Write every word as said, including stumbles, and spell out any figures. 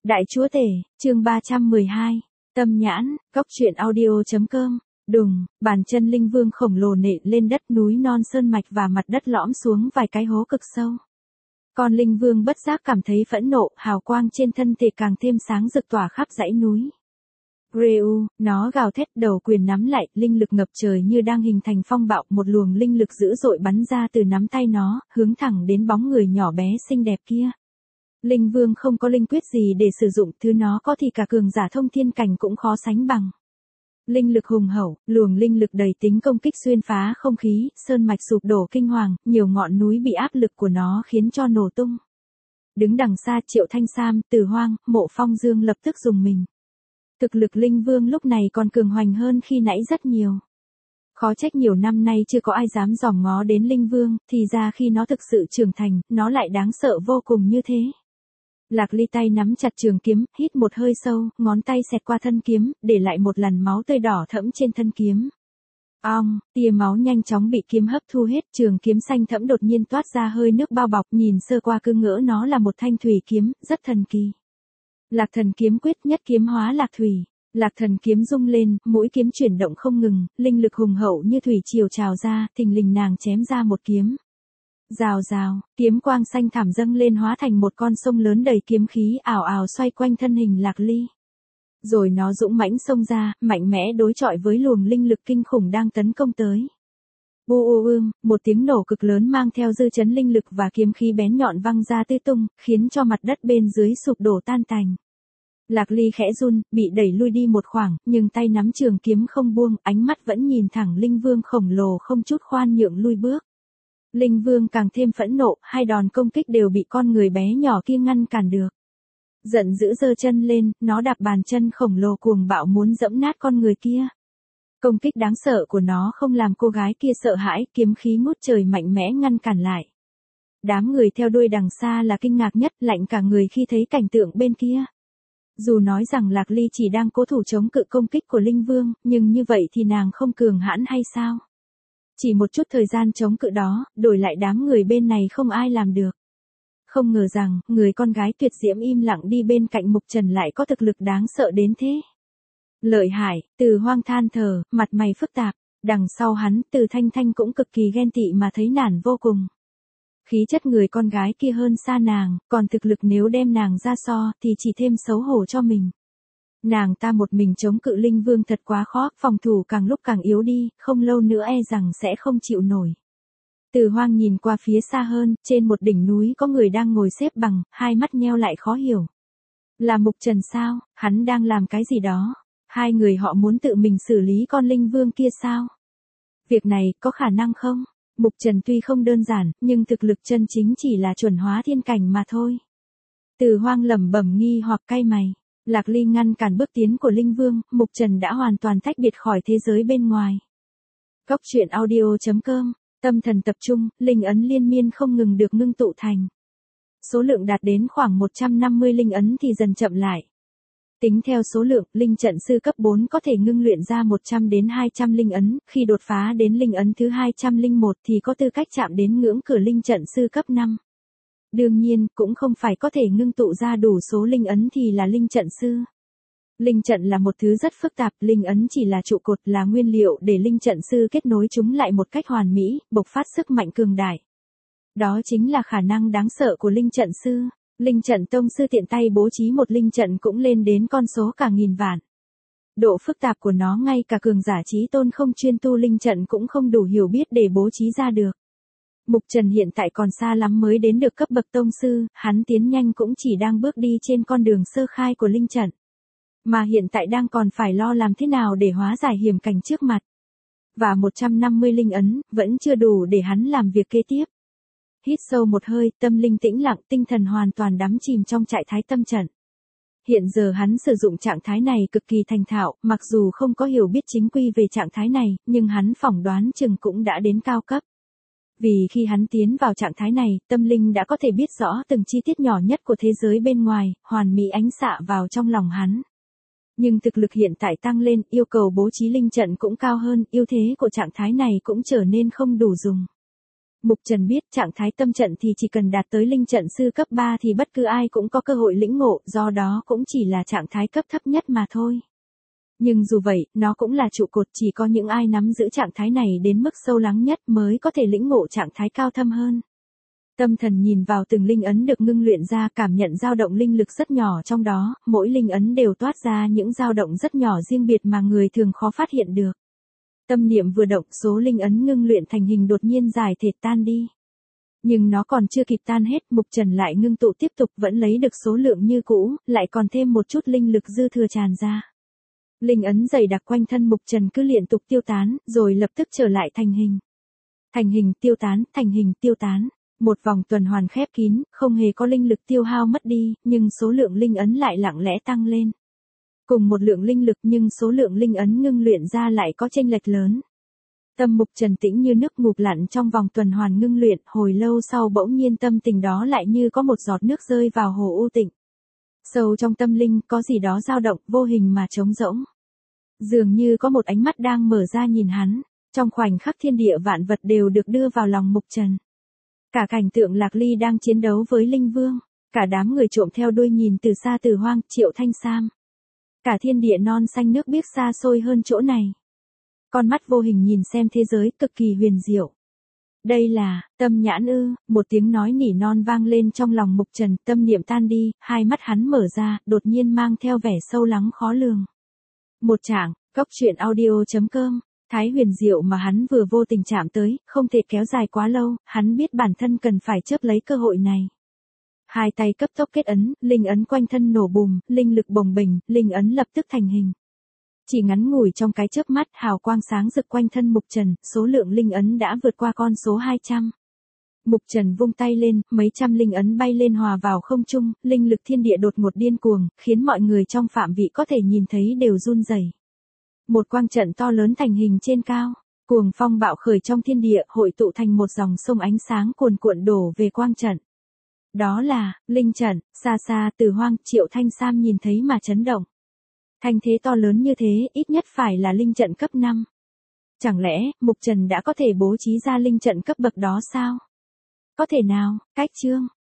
Đại chúa tể, chương ba trăm mười hai, tâm nhãn, góc truyện audio.com, đùng, bàn chân linh vương khổng lồ nện lên đất núi non sơn mạch và mặt đất lõm xuống vài cái hố cực sâu. Con linh vương bất giác cảm thấy phẫn nộ, hào quang trên thân thể càng thêm sáng rực tỏa khắp dãy núi. Reu, nó gào thét đầu quyền nắm lại, linh lực ngập trời như đang hình thành phong bạo, một luồng linh lực dữ dội bắn ra từ nắm tay nó, hướng thẳng đến bóng người nhỏ bé xinh đẹp kia. Linh vương không có linh quyết gì để sử dụng, thứ nó có thì cả cường giả thông thiên cảnh cũng khó sánh bằng. Linh lực hùng hậu, luồng linh lực đầy tính công kích xuyên phá không khí, sơn mạch sụp đổ kinh hoàng, nhiều ngọn núi bị áp lực của nó khiến cho nổ tung. Đứng đằng xa Triệu Thanh Sam, Từ Hoang, Mộ Phong Dương lập tức rùng mình. Thực lực linh vương lúc này còn cường hoành hơn khi nãy rất nhiều. Khó trách nhiều năm nay chưa có ai dám dòm ngó đến linh vương, thì ra khi nó thực sự trưởng thành, nó lại đáng sợ vô cùng như thế. Lạc Ly tay nắm chặt trường kiếm, hít một hơi sâu, ngón tay xẹt qua thân kiếm, để lại một làn máu tươi đỏ thẫm trên thân kiếm. Ong, tia máu nhanh chóng bị kiếm hấp thu hết, trường kiếm xanh thẫm đột nhiên toát ra hơi nước bao bọc, nhìn sơ qua cứ ngỡ nó là một thanh thủy kiếm, rất thần kỳ. Lạc Thần kiếm quyết, nhất kiếm hóa lạc thủy. Lạc Thần kiếm rung lên, mũi kiếm chuyển động không ngừng, linh lực hùng hậu như thủy triều trào ra, thình lình nàng chém ra một kiếm. Rào rào, kiếm quang xanh thảm dâng lên hóa thành một con sông lớn đầy kiếm khí ảo ảo xoay quanh thân hình Lạc Ly. Rồi nó dũng mãnh xông ra, mạnh mẽ đối chọi với luồng linh lực kinh khủng đang tấn công tới. Bu u ưm, một tiếng nổ cực lớn mang theo dư chấn linh lực và kiếm khí bén nhọn văng ra tứ tung, khiến cho mặt đất bên dưới sụp đổ tan tành. Lạc Ly khẽ run, bị đẩy lui đi một khoảng, nhưng tay nắm trường kiếm không buông, ánh mắt vẫn nhìn thẳng linh vương khổng lồ không chút khoan nhượng lui bước. Linh vương càng thêm phẫn nộ, hai đòn công kích đều bị con người bé nhỏ kia ngăn cản được. Giận dữ giơ chân lên, nó đạp bàn chân khổng lồ cuồng bạo muốn dẫm nát con người kia. Công kích đáng sợ của nó không làm cô gái kia sợ hãi, kiếm khí ngút trời mạnh mẽ ngăn cản lại. Đám người theo đuôi đằng xa là kinh ngạc nhất, lạnh cả người khi thấy cảnh tượng bên kia. Dù nói rằng Lạc Ly chỉ đang cố thủ chống cự công kích của linh vương, nhưng như vậy thì nàng không cường hãn hay sao? Chỉ một chút thời gian chống cự đó, đổi lại đám người bên này không ai làm được. Không ngờ rằng, người con gái tuyệt diễm im lặng đi bên cạnh Mục Trần lại có thực lực đáng sợ đến thế. Lợi hại, Từ Hoang than thở, mặt mày phức tạp, đằng sau hắn, Từ Thanh Thanh cũng cực kỳ ghen tị mà thấy nản vô cùng. Khí chất người con gái kia hơn xa nàng, còn thực lực nếu đem nàng ra so thì chỉ thêm xấu hổ cho mình. Nàng ta một mình chống cự linh vương thật quá khó, phòng thủ càng lúc càng yếu đi, không lâu nữa e rằng sẽ không chịu nổi. Từ Hoang nhìn qua phía xa hơn, trên một đỉnh núi có người đang ngồi xếp bằng, hai mắt nheo lại khó hiểu. Là Mục Trần sao, hắn đang làm cái gì đó? Hai người họ muốn tự mình xử lý con linh vương kia sao? Việc này có khả năng không? Mục Trần tuy không đơn giản, nhưng thực lực chân chính chỉ là chuẩn hóa thiên cảnh mà thôi. Từ Hoang lẩm bẩm nghi hoặc cay mày. Lạc Ly ngăn cản bước tiến của linh vương, Mục Trần đã hoàn toàn tách biệt khỏi thế giới bên ngoài. Góc truyện audio.com, tâm thần tập trung, linh ấn liên miên không ngừng được ngưng tụ thành. Số lượng đạt đến khoảng một trăm năm mươi linh ấn thì dần chậm lại. Tính theo số lượng, linh trận sư cấp bốn có thể ngưng luyện ra một trăm đến hai trăm linh ấn, khi đột phá đến linh ấn thứ hai trăm lẻ một thì có tư cách chạm đến ngưỡng cửa linh trận sư cấp năm. Đương nhiên, cũng không phải có thể ngưng tụ ra đủ số linh ấn thì là linh trận sư. Linh trận là một thứ rất phức tạp, linh ấn chỉ là trụ cột, là nguyên liệu để linh trận sư kết nối chúng lại một cách hoàn mỹ, bộc phát sức mạnh cường đại. Đó chính là khả năng đáng sợ của linh trận sư. Linh trận tông sư tiện tay bố trí một linh trận cũng lên đến con số cả nghìn vạn. Độ phức tạp của nó ngay cả cường giả chí tôn không chuyên tu linh trận cũng không đủ hiểu biết để bố trí ra được. Mục Trần hiện tại còn xa lắm mới đến được cấp bậc tông sư, hắn tiến nhanh cũng chỉ đang bước đi trên con đường sơ khai của linh trận. Mà hiện tại đang còn phải lo làm thế nào để hóa giải hiểm cảnh trước mặt. Và một trăm năm mươi linh ấn, vẫn chưa đủ để hắn làm việc kế tiếp. Hít sâu một hơi, tâm linh tĩnh lặng, tinh thần hoàn toàn đắm chìm trong trạng thái tâm trận. Hiện giờ hắn sử dụng trạng thái này cực kỳ thành thạo, mặc dù không có hiểu biết chính quy về trạng thái này, nhưng hắn phỏng đoán chừng cũng đã đến cao cấp. Vì khi hắn tiến vào trạng thái này, tâm linh đã có thể biết rõ từng chi tiết nhỏ nhất của thế giới bên ngoài, hoàn mỹ ánh xạ vào trong lòng hắn. Nhưng thực lực hiện tại tăng lên, yêu cầu bố trí linh trận cũng cao hơn, ưu thế của trạng thái này cũng trở nên không đủ dùng. Mục Trần biết trạng thái tâm trận thì chỉ cần đạt tới linh trận sư cấp ba thì bất cứ ai cũng có cơ hội lĩnh ngộ, do đó cũng chỉ là trạng thái cấp thấp nhất mà thôi. Nhưng dù vậy, nó cũng là trụ cột, chỉ có những ai nắm giữ trạng thái này đến mức sâu lắng nhất mới có thể lĩnh ngộ trạng thái cao thâm hơn. Tâm thần nhìn vào từng linh ấn được ngưng luyện ra, cảm nhận dao động linh lực rất nhỏ trong đó, mỗi linh ấn đều toát ra những dao động rất nhỏ riêng biệt mà người thường khó phát hiện được. Tâm niệm vừa động, số linh ấn ngưng luyện thành hình đột nhiên giải thể tan đi. Nhưng nó còn chưa kịp tan hết, Mục Trần lại ngưng tụ tiếp tục, vẫn lấy được số lượng như cũ, lại còn thêm một chút linh lực dư thừa tràn ra. Linh ấn dày đặc quanh thân Mục Trần cứ liên tục tiêu tán, rồi lập tức trở lại thành hình. Thành hình, tiêu tán, thành hình, tiêu tán. Một vòng tuần hoàn khép kín, không hề có linh lực tiêu hao mất đi, nhưng số lượng linh ấn lại lặng lẽ tăng lên. Cùng một lượng linh lực nhưng số lượng linh ấn ngưng luyện ra lại có chênh lệch lớn. Tâm Mục Trần tĩnh như nước ngụp lặn trong vòng tuần hoàn ngưng luyện, hồi lâu sau bỗng nhiên tâm tình đó lại như có một giọt nước rơi vào hồ u tịnh. Sâu trong tâm linh có gì đó dao động, vô hình mà trống rỗng. Dường như có một ánh mắt đang mở ra nhìn hắn, trong khoảnh khắc thiên địa vạn vật đều được đưa vào lòng Mục Trần. Cả cảnh tượng Lạc Ly đang chiến đấu với Linh Vương, cả đám người trộm theo đuôi nhìn từ xa Từ Hoang, Triệu Thanh Sam. Cả thiên địa non xanh nước biếc xa xôi hơn chỗ này. Con mắt vô hình nhìn xem thế giới cực kỳ huyền diệu. Đây là, tâm nhãn ư, một tiếng nói nỉ non vang lên trong lòng Mục Trần, tâm niệm tan đi, hai mắt hắn mở ra, đột nhiên mang theo vẻ sâu lắng khó lường. Một chảng, góc truyện audio chấm com. Thái huyền diệu mà hắn vừa vô tình chạm tới, không thể kéo dài quá lâu, hắn biết bản thân cần phải chớp lấy cơ hội này. Hai tay cấp tốc kết ấn, linh ấn quanh thân nổ bùm, linh lực bồng bềnh, linh ấn lập tức thành hình. Chỉ ngắn ngủi trong cái chớp mắt, hào quang sáng rực quanh thân Mục Trần, số lượng linh ấn đã vượt qua con số hai trăm. Mục Trần vung tay lên, mấy trăm linh ấn bay lên hòa vào không trung, linh lực thiên địa đột ngột điên cuồng, khiến mọi người trong phạm vị có thể nhìn thấy đều run rẩy. Một quang trận to lớn thành hình trên cao, cuồng phong bạo khởi trong thiên địa, hội tụ thành một dòng sông ánh sáng cuồn cuộn đổ về quang trận. Đó là, linh trận. Xa xa Từ Hoang, Triệu Thanh Sam nhìn thấy mà chấn động. Thanh thế to lớn như thế, ít nhất phải là linh trận cấp năm. Chẳng lẽ, Mục Trần đã có thể bố trí ra linh trận cấp bậc đó sao? Có thể nào, cách chương.